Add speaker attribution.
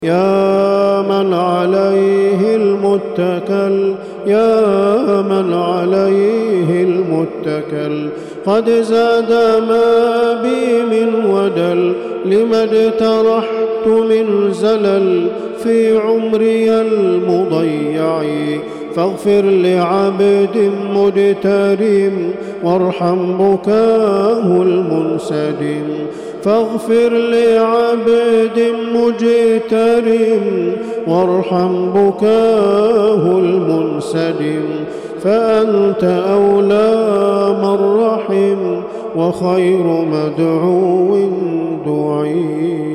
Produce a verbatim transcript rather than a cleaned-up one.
Speaker 1: يا من عليه المتكل يا من عليه المتكل قد زاد ما بي من ودل لما اجترحت من زلل في عمري المضيع فاغفر لعبد مجترم وارحم بكاه المنسدم فاغفر لعبد مجترم وارحم بكاه المنسدم فأنت أولى من رحم وخير مدعو دعي.